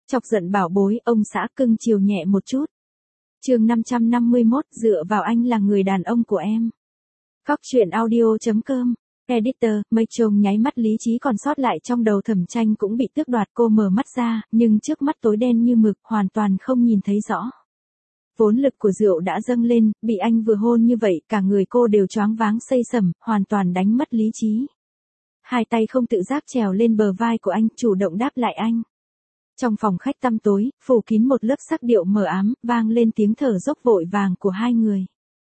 Chọc giận bảo bối, ông xã cưng chiều nhẹ một chút. Chương 551, dựa vào anh là người đàn ông của em. Góc truyện audio.com. Editor, mây trông nháy mắt lý trí còn sót lại trong đầu Thẩm Tranh cũng bị tước đoạt, cô mở mắt ra, nhưng trước mắt tối đen như mực, hoàn toàn không nhìn thấy rõ. Vốn lực của rượu đã dâng lên, bị anh vừa hôn như vậy, cả người cô đều choáng váng xây sẩm, hoàn toàn đánh mất lý trí. Hai tay không tự giác trèo lên bờ vai của anh, chủ động đáp lại anh. Trong phòng khách tăm tối, phủ kín một lớp sắc điệu mờ ám, vang lên tiếng thở dốc vội vàng của hai người.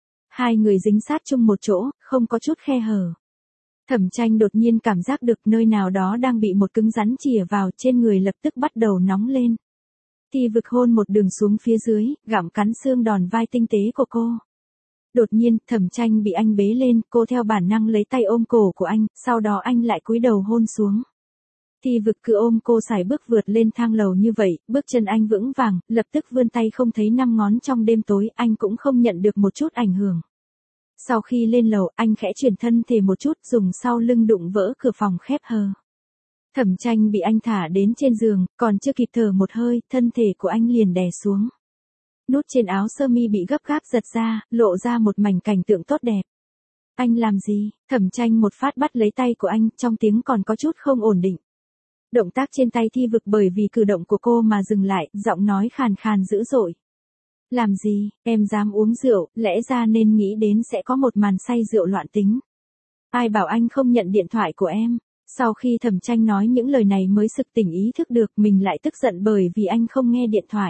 Hai người dính sát chung một chỗ, không có chút khe hở. Thẩm Tranh đột nhiên cảm giác được nơi nào đó đang bị một cứng rắn chìa vào, trên người lập tức bắt đầu nóng lên. Thì vực hôn một đường xuống phía dưới, gặm cắn xương đòn vai tinh tế của cô. Đột nhiên, Thẩm Tranh bị anh bế lên, cô theo bản năng lấy tay ôm cổ của anh, sau đó anh lại cúi đầu hôn xuống. Thì vực cứ ôm cô sải bước vượt lên thang lầu như vậy, bước chân anh vững vàng, lập tức vươn tay không thấy năm ngón trong đêm tối, anh cũng không nhận được một chút ảnh hưởng. Sau khi lên lầu, anh khẽ chuyển thân thể một chút, dùng sau lưng đụng vỡ cửa phòng khép hờ. Thẩm Tranh bị anh thả đến trên giường, còn chưa kịp thở một hơi, thân thể của anh liền đè xuống. Nút trên áo sơ mi bị gấp gáp giật ra, lộ ra một mảnh cảnh tượng tốt đẹp. Anh làm gì? Thẩm Tranh một phát bắt lấy tay của anh, trong tiếng còn có chút không ổn định. Động tác trên tay Thi Vực bởi vì cử động của cô mà dừng lại, giọng nói khàn khàn dữ dội. Làm gì, em dám uống rượu, lẽ ra nên nghĩ đến sẽ có một màn say rượu loạn tính. Ai bảo anh không nhận điện thoại của em? Sau khi Thẩm Tranh nói những lời này mới sực tỉnh ý thức được mình lại tức giận bởi vì anh không nghe điện thoại.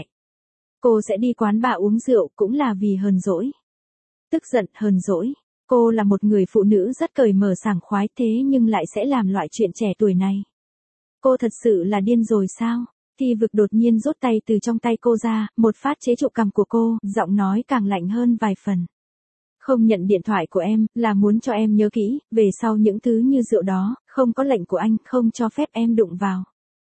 Cô sẽ đi quán bar uống rượu cũng là vì hờn dỗi. Tức giận, hờn dỗi. Cô là một người phụ nữ rất cởi mở sảng khoái thế nhưng lại sẽ làm loại chuyện trẻ tuổi này. Cô thật sự là điên rồi sao? Thì Vực đột nhiên rút tay từ trong tay cô ra, một phát chế trụ cằm của cô, giọng nói càng lạnh hơn vài phần. Không nhận điện thoại của em, là muốn cho em nhớ kỹ, về sau những thứ như rượu đó, không có lệnh của anh, không cho phép em đụng vào.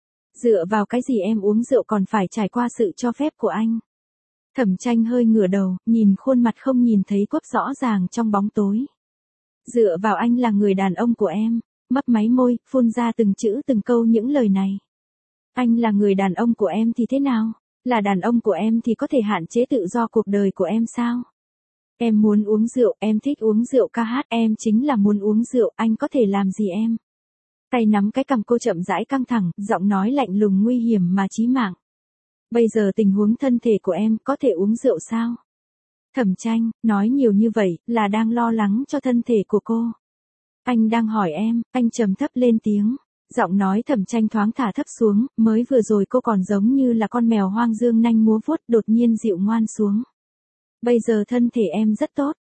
Dựa vào cái gì em uống rượu còn phải trải qua sự cho phép của anh? Thẩm Tranh hơi ngửa đầu, nhìn khuôn mặt không nhìn thấy quắp rõ ràng trong bóng tối. Dựa vào anh là người đàn ông của em, mấp máy môi, phun ra từng chữ từng câu những lời này. Anh là người đàn ông của em thì thế nào? Là đàn ông của em thì có thể hạn chế tự do cuộc đời của em sao? Em muốn uống rượu, em thích uống rượu ca hát, em chính là muốn uống rượu, anh có thể làm gì em? Tay nắm cái cằm cô chậm rãi căng thẳng, giọng nói lạnh lùng nguy hiểm mà chí mạng. Bây giờ tình huống thân thể của em có thể uống rượu sao? Thẩm Tranh, nói nhiều như vậy, là đang lo lắng cho thân thể của cô. Anh đang hỏi em, anh trầm thấp lên tiếng. Giọng nói Thẩm Tranh thoáng thả thấp xuống, mới vừa rồi cô còn giống như là con mèo hoang dương nanh múa vuốt, đột nhiên dịu ngoan xuống. Bây giờ thân thể em rất tốt,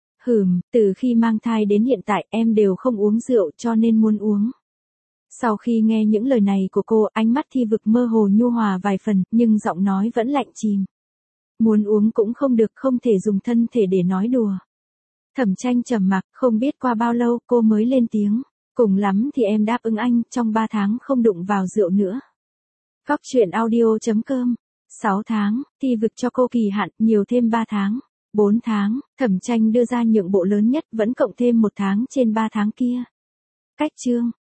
từ khi mang thai đến hiện tại em đều không uống rượu cho nên muốn uống. Sau khi nghe những lời này của cô, ánh mắt Thi Vực mơ hồ nhu hòa vài phần, nhưng giọng nói vẫn lạnh chìm. Muốn uống cũng không được, không thể dùng thân thể để nói đùa. Thẩm Tranh trầm mặc, không biết qua bao lâu cô mới lên tiếng. Cùng lắm thì em đáp ứng anh, trong 3 tháng không đụng vào rượu nữa. Góc truyện audio.com. 6 tháng, Thi Vực cho cô kỳ hạn, nhiều thêm 3 tháng. 4 tháng, Thẩm Tranh đưa ra nhượng bộ lớn nhất, vẫn cộng thêm 1 tháng trên 3 tháng kia. Cách chương.